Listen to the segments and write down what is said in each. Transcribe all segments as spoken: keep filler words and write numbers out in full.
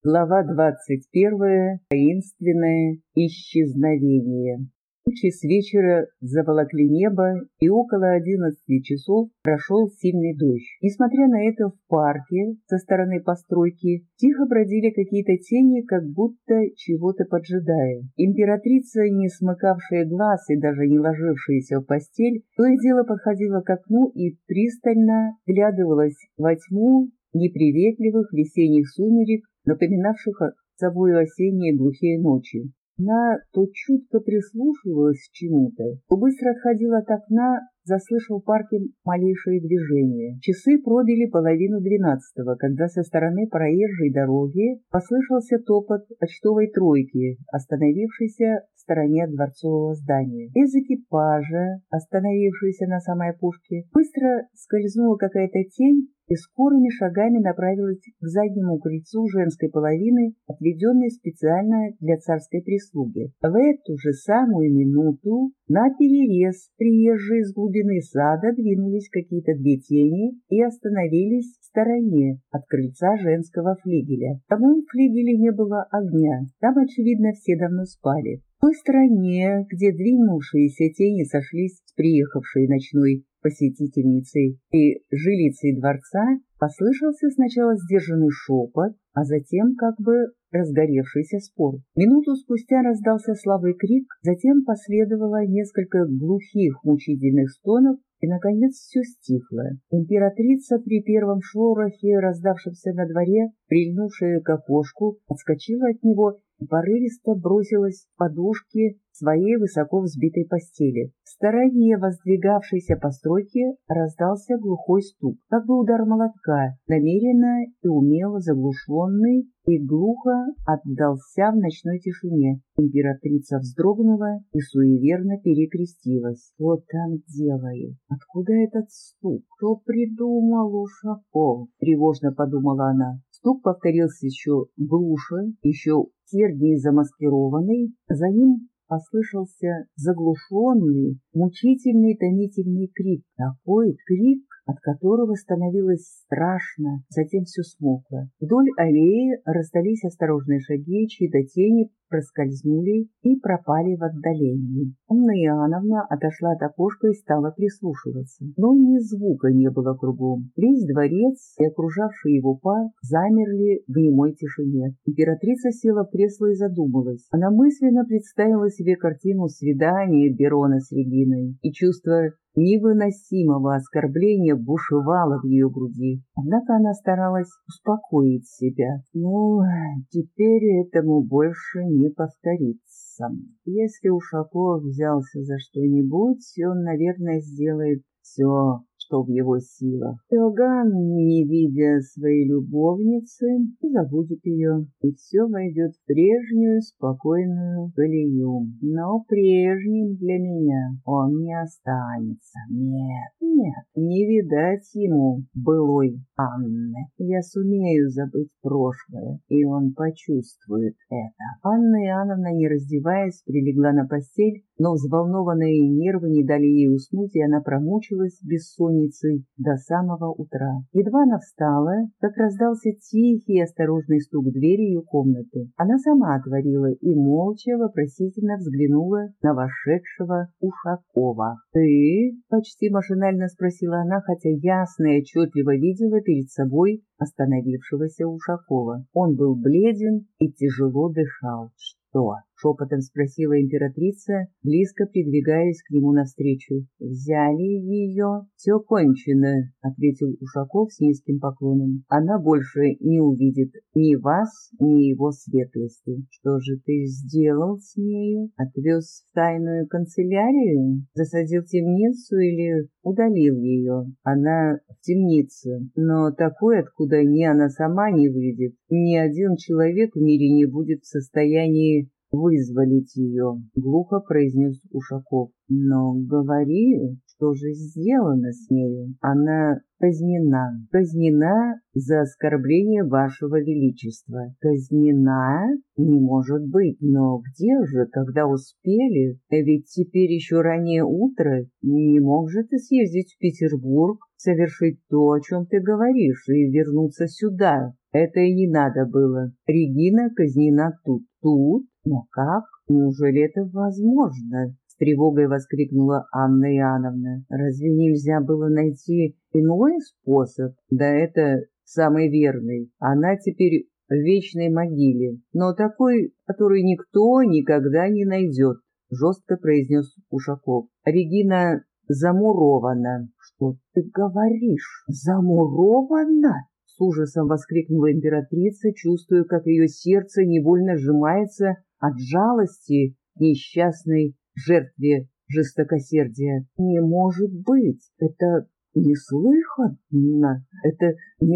Глава двадцать первая. Таинственное исчезновение. Тучи с вечера заволокли небо, и около одиннадцати часов прошел сильный дождь. Несмотря на это, в парке со стороны постройки тихо бродили какие-то тени, как будто чего-то поджидая. Императрица, не смыкавшая глаз и даже не ложившаяся в постель, то и дело подходила к окну и пристально вглядывалась во тьму неприветливых весенних сумерек, напоминавших собой осенние глухие ночи. Она то чутко прислушивалась к чему-то, то быстро отходила от окна, заслышав в парке малейшие движения. Часы пробили половину двенадцатого, когда со стороны проезжей дороги послышался топот почтовой тройки, остановившейся в стороне от дворцового здания. Из экипажа, остановившейся на самой опушке, быстро скользнула какая-то тень и скорыми шагами направилась к заднему крыльцу женской половины, отведенной специально для царской прислуги. В эту же самую минуту наперерез приезжие с глубины сада двинулись какие-то две тени и остановились в стороне от крыльца женского флигеля. В самом флигеле не было огня, там, очевидно, все давно спали. В той стороне, где двинувшиеся тени сошлись с приехавшей ночной посетительницей и жилицей дворца, послышался сначала сдержанный шепот, а затем как бы разгоревшийся спор. Минуту спустя раздался слабый крик, затем последовало несколько глухих мучительных стонов, и, наконец, все стихло. Императрица при первом шорохе, раздавшемся на дворе, прильнувшая к окошку, отскочила от него и порывисто бросилась в подушки своей высоко взбитой постели. В стороне воздвигавшейся постройки раздался глухой стук, как бы удар молотка, намеренно и умело заглушенный, и глухо отдался в ночной тишине. Императрица вздрогнула и суеверно перекрестилась. «Что там делаю? Откуда этот стук? Кто придумал Ушаков?» — тревожно подумала она. Стук повторился еще глуше, еще серднее замаскированный. За ним послышался заглушенный, мучительный, томительный крик. Такой крик, от которого становилось страшно, затем все смолкло. Вдоль аллеи раздались осторожные шаги, чьи-то тени проскользнули и пропали в отдалении. Анна Иоанновна отошла от окошка и стала прислушиваться. Но ни звука не было кругом. Весь дворец и окружавший его парк замерли в немой тишине. Императрица села в кресло и задумалась. Она мысленно представила себе картину свидания Берона с Региной, и чувство невыносимого оскорбления бушевало в ее груди. Однако она старалась успокоить себя. Ну, теперь этому больше не повторится. Если Ушаков взялся за что-нибудь, он, наверное, сделает все, что в его силах. Иоганн, не видя своей любовницы, забудет ее, и все войдет в прежнюю спокойную колею. Но прежним для меня он не останется. Нет, нет, не видать ему былой Анны. Я сумею забыть прошлое, и он почувствует это. Анна Иоанновна, не раздеваясь, прилегла на постель, но взволнованные нервы не дали ей уснуть, и она промучилась бессонницей до самого утра. Едва она встала, как раздался тихий и осторожный стук в двери ее комнаты. Она сама отворила и молча вопросительно взглянула на вошедшего Ушакова. «Ты?» — почти машинально спросила она, хотя ясно и отчетливо видела перед собой остановившегося Ушакова. Он был бледен и тяжело дышал. «Что?» — шепотом спросила императрица, близко придвигаясь к нему навстречу. «Взяли ее?» «Все кончено», — ответил Ушаков с низким поклоном. «Она больше не увидит ни вас, ни его светлости». «Что же ты сделал с нею? Отвез в тайную канцелярию? Засадил в темницу или удалил ее?» «Она в темнице, но такой, откуда ни она сама не выйдет. Ни один человек в мире не будет в состоянии вызволить ее», — глухо произнес Ушаков. «Но говори, что же сделано с нею?» «Она казнена. Казнена за оскорбление вашего величества». «Казнена? Не может быть. Но где же, когда успели? Ведь теперь еще раннее утро. Не мог же ты съездить в Петербург, совершить то, о чем ты говоришь, и вернуться сюда, Это и не надо было. Регина казнена тут. Тут? Но как? Неужели это возможно? С тревогой воскликнула Анна Иоанновна. Разве нельзя было найти иной способ? Да это самый верный. Она теперь в вечной могиле, но такой, который никто никогда не найдет, жестко произнес Ушаков. Регина замурована. Что ты говоришь? Замурована? С ужасом воскликнула императрица, чувствуя, как ее сердце невольно сжимается от жалости к несчастной жертве жестокосердия. Не может быть! Это неслыханно, это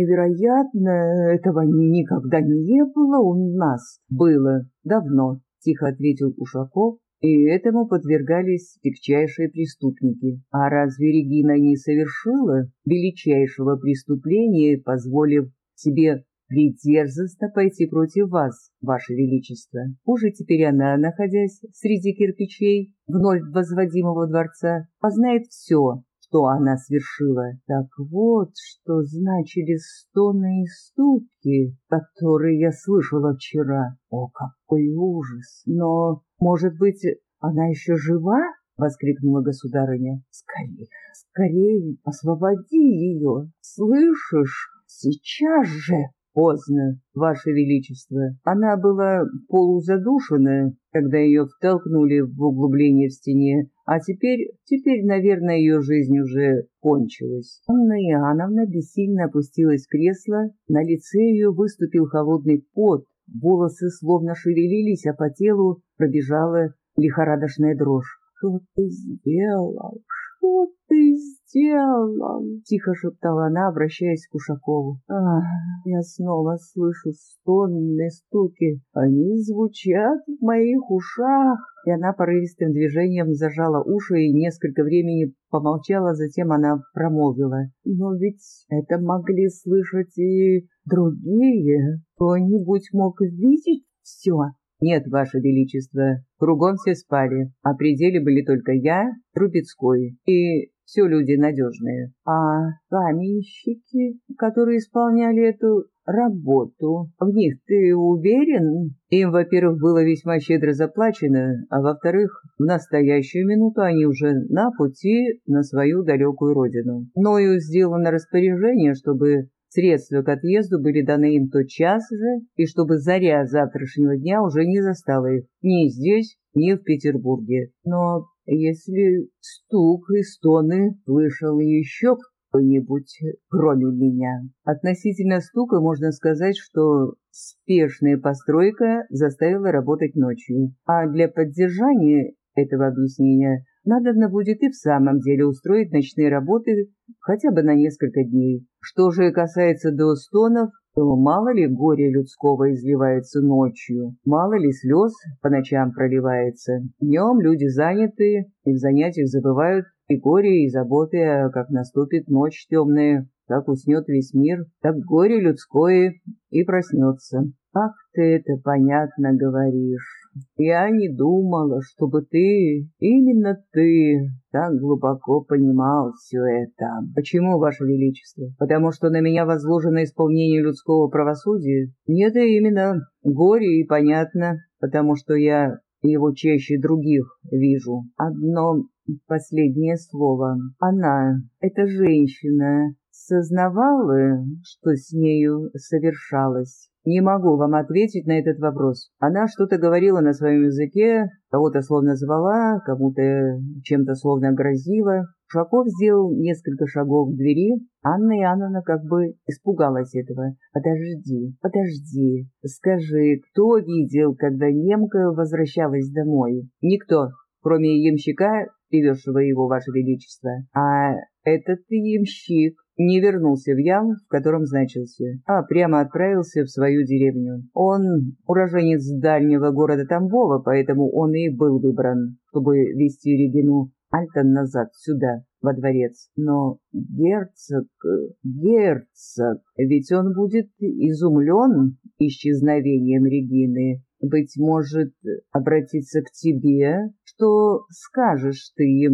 невероятно, этого никогда не было у нас. Было давно, тихо ответил Ушаков, и этому подвергались тягчайшие преступники. А разве Регина не совершила величайшего преступления, позволив себе придерзостно пойти против вас, ваше величество? Уже теперь она, находясь среди кирпичей вновь возводимого дворца, познает все, что она свершила. Так вот, что значили стоны и стуки, которые я слышала вчера. О, какой ужас! Но, может быть, она еще жива? — воскликнула государыня. — Скорее, скорее, освободи ее! Слышишь? Сейчас же! Поздно, ваше величество. Она была полузадушена, когда ее втолкнули в углубление в стене, а теперь, теперь, наверное, ее жизнь уже кончилась. Анна Иоанновна бессильно опустилась в кресло, на лице ее выступил холодный пот, волосы словно шевелились, а по телу пробежала лихорадочная дрожь. «Что ты сделал? Что ты сделал?» — тихо шептала она, обращаясь к Ушакову. «Ах, я снова слышу стонные стуки. Они звучат в моих ушах». И она порывистым движением зажала уши и несколько времени помолчала, затем она промолвила. «Но ведь это могли слышать и другие. Кто-нибудь мог видеть все?» «Нет, ваше величество, кругом все спали, а при деле были только я, Трубецкой, и все люди надежные. А каменщики, которые исполняли эту работу, в них ты уверен? Им, во-первых, было весьма щедро заплачено, а во-вторых, в настоящую минуту они уже на пути на свою далекую родину. Мною сделано распоряжение, чтобы средства к отъезду были даны им тотчас же, и чтобы заря завтрашнего дня уже не застала их ни здесь, ни в Петербурге. Но если стук и стоны слышал еще кто-нибудь, кроме меня? Относительно стука можно сказать, что спешная постройка заставила работать ночью, а для поддержания этого объяснения надобно будет и в самом деле устроить ночные работы хотя бы на несколько дней. Что же касается до стонов, то мало ли горя людского изливается ночью, мало ли слез по ночам проливается. Днем люди заняты, и в занятиях забывают и горе, и заботы, а как наступит ночь темная, как уснет весь мир, так горе людское и проснется. Как ты это понятно говоришь. Я не думала, чтобы ты, именно ты, так глубоко понимал все это. Почему, ваше величество? Потому что на меня возложено исполнение людского правосудия? Мне-то именно горе и понятно, потому что я его чаще других вижу. Одно последнее слово. Она, эта женщина, сознавала, что с нею совершалось? Не могу вам ответить на этот вопрос. Она что-то говорила на своем языке, кого-то словно звала, кому-то чем-то словно грозила. Ушаков сделал несколько шагов к двери. Анна Иоанновна как бы испугалась этого. «Подожди, подожди, скажи, кто видел, когда немка возвращалась домой?» «Никто, кроме ямщика, привезшего его, ваше величество. А этот ямщик не вернулся в Ям, в котором значился, а прямо отправился в свою деревню. Он уроженец дальнего города Тамбова, поэтому он и был выбран, чтобы вести Регину Альтон назад, сюда, во дворец. Но герцог, герцог, ведь он будет изумлен исчезновением Регины. Быть может, обратиться к тебе? Что скажешь ты ему?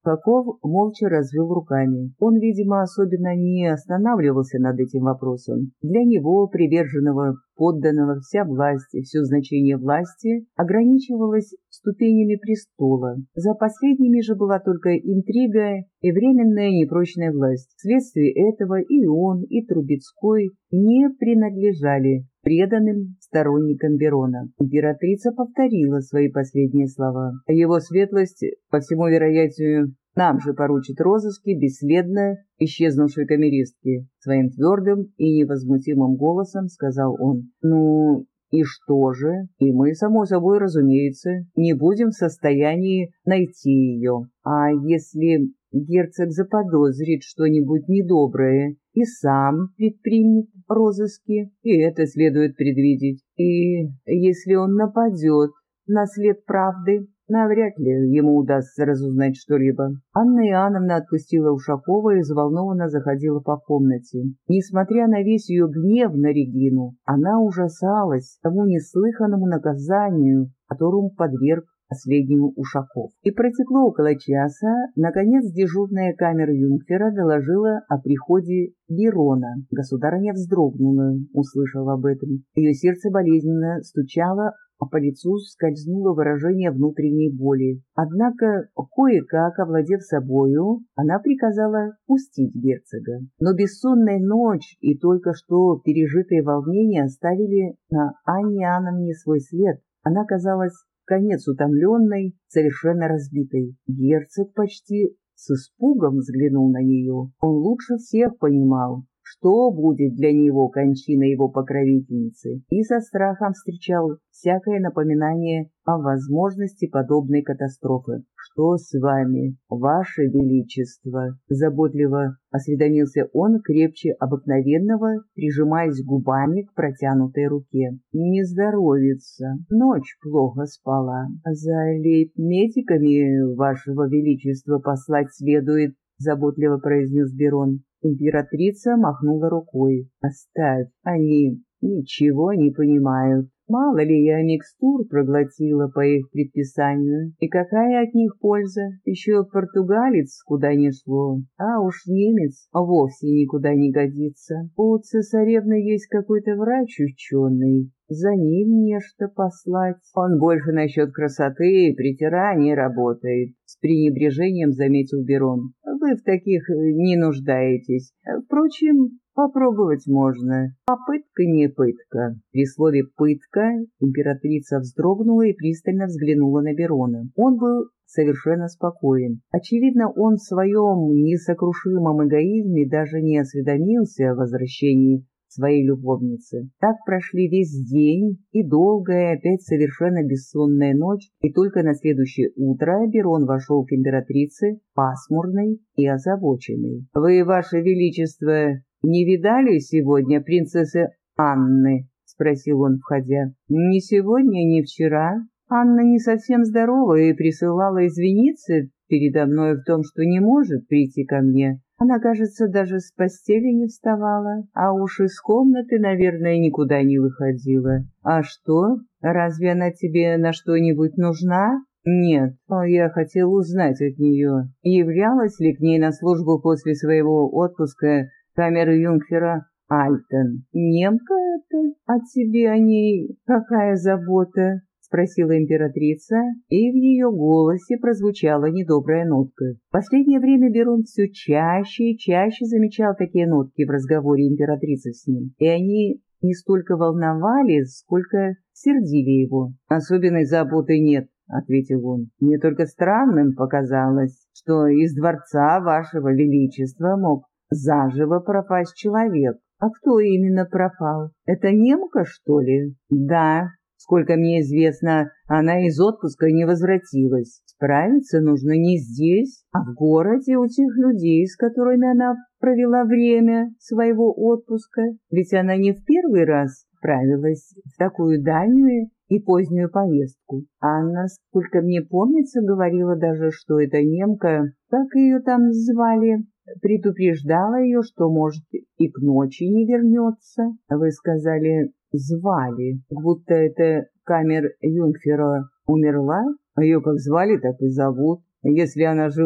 Ушаков молча развел руками. Он, видимо, особенно не останавливался над этим вопросом. Для него, приверженного подданного, вся власть и все значение власти ограничивалось ступенями престола. За последними же была только интрига и временная непрочная власть. Вследствие этого и он, и Трубецкой не принадлежали преданным сторонникам Берона. Императрица повторила свои последние слова. Его светлость, по всему вероятию, нам же поручит розыски бесследно исчезнувшей камеристки. Своим твердым и невозмутимым голосом сказал он. Ну, и что же? И мы, само собой, разумеется, не будем в состоянии найти ее. А если герцог заподозрит что-нибудь недоброе и сам предпримет розыски, и это следует предвидеть. И если он нападет на след правды, навряд ли ему удастся разузнать что-либо. Анна Иоанновна отпустила Ушакова и взволнованно заходила по комнате. Несмотря на весь ее гнев на Регину, она ужасалась тому неслыханному наказанию, которому подверг последнему Ушаков. И протекло около часа. Наконец дежурная камер-юнкера доложила о приходе Берона. Государыня вздрогнула, услышав об этом. Ее сердце болезненно стучало, а по лицу скользнуло выражение внутренней боли. Однако, кое-как овладев собою, она приказала пустить герцога. Но бессонная ночь и только что пережитые волнения оставили на Анне Иоанновне свой след. Она казалась конец утомленной, совершенно разбитой. Герцог почти с испугом взглянул на нее. Он лучше всех понимал, что будет для него кончина его покровительницы, и со страхом встречал всякое напоминание о возможности подобной катастрофы. «Что с вами, ваше величество?» — заботливо осведомился он, крепче обыкновенного, прижимаясь губами к протянутой руке. «Не здоровится. Ночь плохо спала. За лейб-медиками, вашего величества, послать следует», — заботливо произнес Берон. Императрица махнула рукой. «Оставь, они ничего не понимают. Мало ли я микстур проглотила по их предписанию, и какая от них польза? Еще португалец куда ни шло, а уж немец вовсе никуда не годится. У цесаревны есть какой-то врач ученый, за ним нечто послать. Он больше насчет красоты и притираний работает», — с пренебрежением заметил Берон. «Вы в таких не нуждаетесь. Впрочем, попробовать можно. Попытка не пытка». При слове «пытка» императрица вздрогнула и пристально взглянула на Берона. Он был совершенно спокоен. Очевидно, он в своем несокрушимом эгоизме даже не осведомился о возвращении своей любовницы. Так прошли весь день и долгая, опять совершенно бессонная ночь, и только на следующее утро Берон вошел к императрице, пасмурный и озабоченный. «Вы, ваше величество, не видали сегодня принцессы Анны?» — спросил он, входя. «Ни сегодня, ни вчера. Анна не совсем здорова и присылала извиниться передо мной в том, что не может прийти ко мне. Она, кажется, даже с постели не вставала, а уж из комнаты, наверное, никуда не выходила. А что? Разве она тебе на что-нибудь нужна?» «Нет, я хотел узнать от нее, являлась ли к ней на службу после своего отпуска камер-юнкера Альтен. Немка это? А тебе о ней какая забота?» — спросила императрица, и в ее голосе прозвучала недобрая нотка. В последнее время Берон все чаще и чаще замечал такие нотки в разговоре императрицы с ним, и они не столько волновали, сколько сердили его. «Особенной заботы нет», — ответил он. «Мне только странным показалось, что из дворца вашего величества мог заживо пропасть человек». «А кто именно пропал? Это немка, что ли?» «Да. Сколько мне известно, она из отпуска не возвратилась. Справиться нужно не здесь, а в городе у тех людей, с которыми она провела время своего отпуска. Ведь она не в первый раз отправилась в такую дальнюю и позднюю поездку. Анна, сколько мне помнится, говорила даже, что эта немка, как ее там звали, предупреждала ее, что, может, и к ночи не вернется. Вы сказали, звали, будто это камер-юнкера умерла, а ее как звали, так и зовут. Если она жива,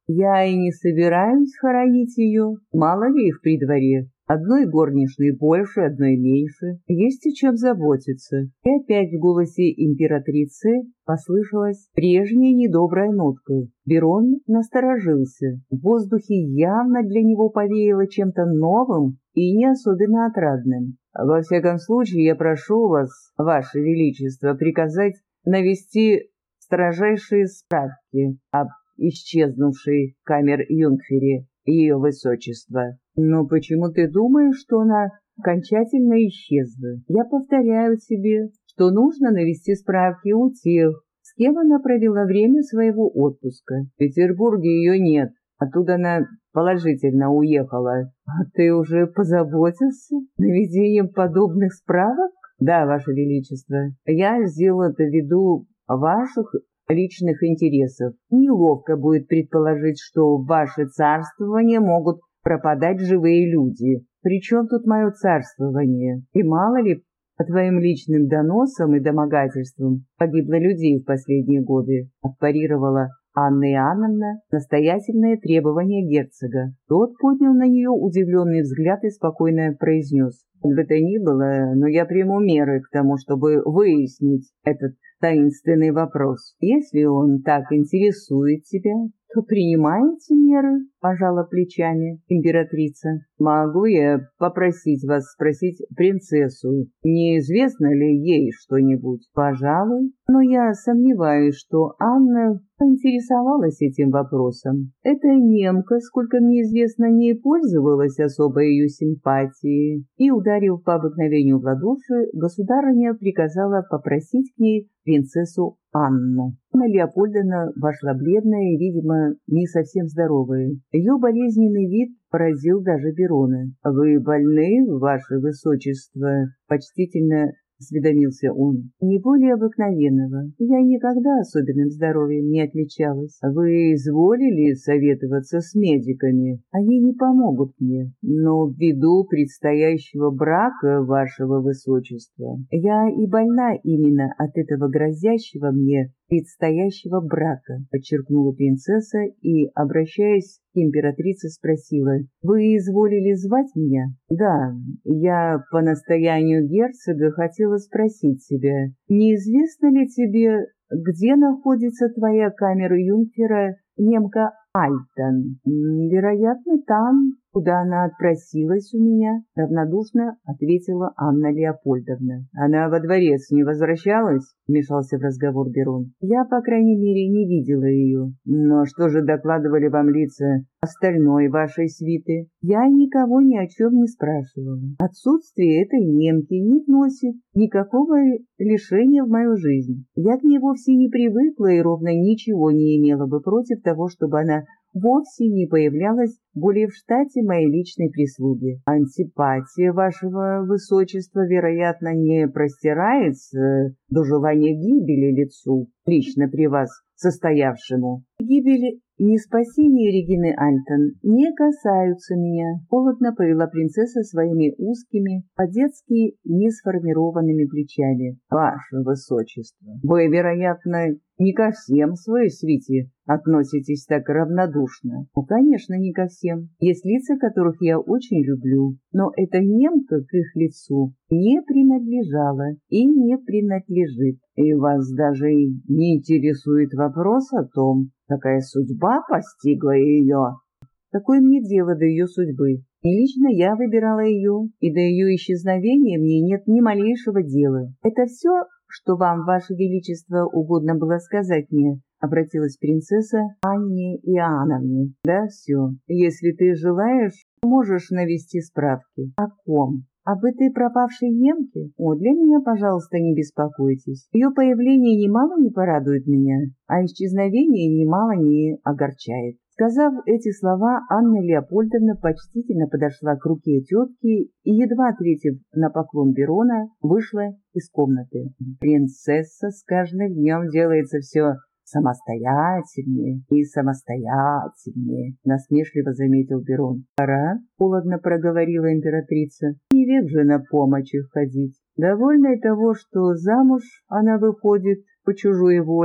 Я и не собираюсь хоронить ее, мало ли их при дворе. Одной горничной больше, одной меньше. Есть о чем заботиться. И опять в голосе императрицы послышалась прежняя недобрая нотка. Берон насторожился. В воздухе явно для него повеяло чем-то новым и не особенно отрадным. «Во всяком случае, я прошу вас, Ваше Величество, приказать навести строжайшие справки об исчезнувшей камер-юнгфере Ее Высочества». «Но почему ты думаешь, что она окончательно исчезла? Я повторяю тебе, что нужно навести справки у тех, с кем она провела время своего отпуска. В Петербурге ее нет, оттуда она положительно уехала. А ты уже позаботился наведением подобных справок?» «Да, Ваше Величество, я сделал это ввиду ваших личных интересов. Неловко будет предположить, что в ваше царствование могут пропадать живые люди. Причем тут мое царствование? И мало ли, по твоим личным доносам и домогательствам погибло людей в последние годы», отпарировала Анна Иоанновна настоятельное требование герцога. Тот поднял на нее удивленный взгляд и спокойно произнес: «Как бы то ни было, но я приму меры к тому, чтобы выяснить этот таинственный вопрос. Если он так интересует тебя, то принимаете меры», — пожала плечами императрица. «Могу я попросить вас спросить принцессу, неизвестно ли ей что-нибудь?» «Пожалуй, но я сомневаюсь, что Анна поинтересовалась этим вопросом. Эта немка, сколько мне известно, не пользовалась особой ее симпатией». И, ударив по обыкновению в ладоши, государыня приказала попросить к ней принцессу Анну. Анна Леопольдовна вошла бледная и, видимо, не совсем здоровая. Ее болезненный вид поразил даже Берона. «Вы больны, Ваше Высочество?» — почтительно осведомился он. «Не более обыкновенного. Я никогда особенным здоровьем не отличалась. Вы изволили советоваться с медиками? Они не помогут мне. Но ввиду предстоящего брака, Вашего Высочества, я и больна именно от этого грозящего мне предстоящего брака», — подчеркнула принцесса и, обращаясь к императрице, спросила: «Вы изволили звать меня?» «Да, я по настоянию герцога хотела спросить тебя, неизвестно ли тебе, где находится твоя камера юнкера немка Альтон?» «Вероятно, там, куда она отпросилась у меня», — равнодушно ответила Анна Леопольдовна. «Она во дворец не возвращалась?» — вмешался в разговор Берон. «Я, по крайней мере, не видела ее». «Но что же докладывали вам лица остальной вашей свиты?» «Я никого ни о чем не спрашивала. Отсутствие этой немки не вносит никакого лишения в мою жизнь. Я к ней вовсе не привыкла и ровно ничего не имела бы против того, чтобы она вовсе не появлялась более в штате моей личной прислуги. Антипатия Вашего Высочества, вероятно, не простирается до желания гибели лицу, лично при вас состоявшему. Гибель и спасение Регины Альтон не касаются меня», — холодно повела принцесса своими узкими, по-детски не сформированными плечами. «Ваше Высочество, вы, вероятно, не ко всем своей свите относитесь так равнодушно». «Ну, конечно, не ко всем. Есть лица, которых я очень люблю, но эта немка к их лицу не принадлежала и не принадлежит. И вас даже не интересует вопрос о том, какая судьба постигла ее?» «Какое мне дело до ее судьбы? И лично я выбирала ее, и до ее исчезновения мне нет ни малейшего дела. Это все, что вам, Ваше Величество, угодно было сказать мне?» — обратилась принцесса к Анне Иоанновне. «Да, все. Если ты желаешь, можешь навести справки». «О ком? Об этой пропавшей немке? О, для меня, пожалуйста, не беспокойтесь. Ее появление немало не порадует меня, а исчезновение немало не огорчает». Сказав эти слова, Анна Леопольдовна почтительно подошла к руке тетки и, едва ответив на поклон Берона, вышла из комнаты. «Принцесса с каждым днем делается все самостоятельнее и самостоятельнее», — насмешливо заметил Берон. «Пора», — холодно проговорила императрица, — «не век же на помощь их ходить. Довольно и того, что замуж она выходит по чужой воле,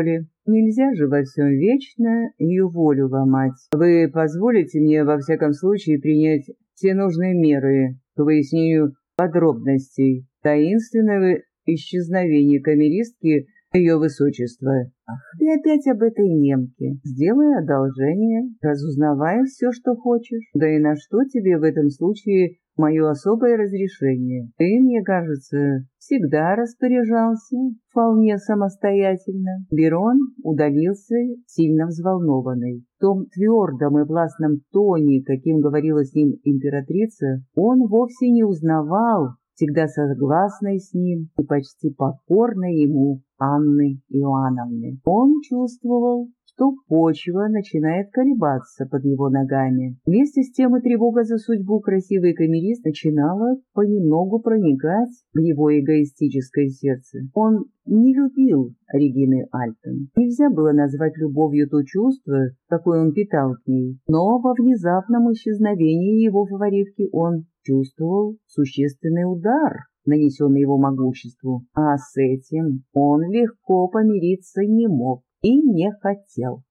Нельзя же во всем вечно ее волю ломать. Вы позволите мне во всяком случае принять все нужные меры к выяснению подробностей таинственного исчезновения камеристки ее высочества. Ах, ты опять об этой немке. Сделай одолжение, разузнавай все, что хочешь. Да и на что тебе в этом случае мое особое разрешение? Ты, мне кажется, всегда распоряжался вполне самостоятельно. Берон удалился, сильно взволнованный. В том твердом и властном тоне, каким говорила с ним императрица, он вовсе не узнавал всегда согласной с ним и почти покорной ему Анны Иоанновны. Он чувствовал, что почва начинает колебаться под его ногами. Вместе с тем и тревога за судьбу красивой камерист начинала понемногу проникать в его эгоистическое сердце. Он не любил Регины Альтон. Нельзя было назвать любовью то чувство, какое он питал к ней, но во внезапном исчезновении его фаворитки он чувствовал существенный удар, нанесенный его могуществу, а с этим он легко помириться не мог и не хотел.